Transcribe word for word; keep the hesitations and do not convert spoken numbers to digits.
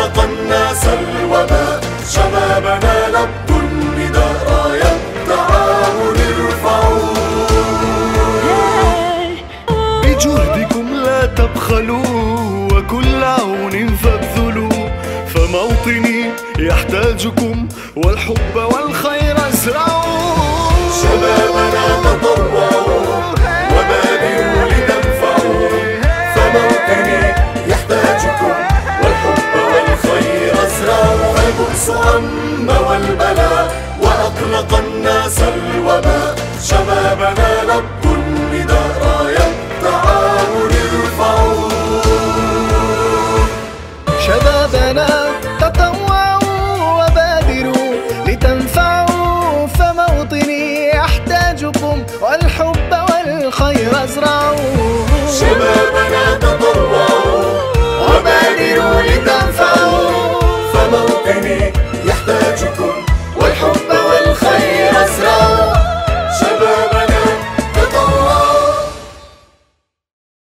وأقلق الناس الوباء. شبابنا لبوا النداء، راية التعاون ارفعوا. بجهدكم لا تبخلوا وكل عون فابذلوا، فموطني يحتاجكم والحب والخير ازرعوا. شبابنا تطوعوا وبادروا لتنفعوا، فموطني يحتاجكم والحب والخير ازرعوا. فالبؤس عم والبلاء وأقلق الناس الوباء. شبابنا لبوا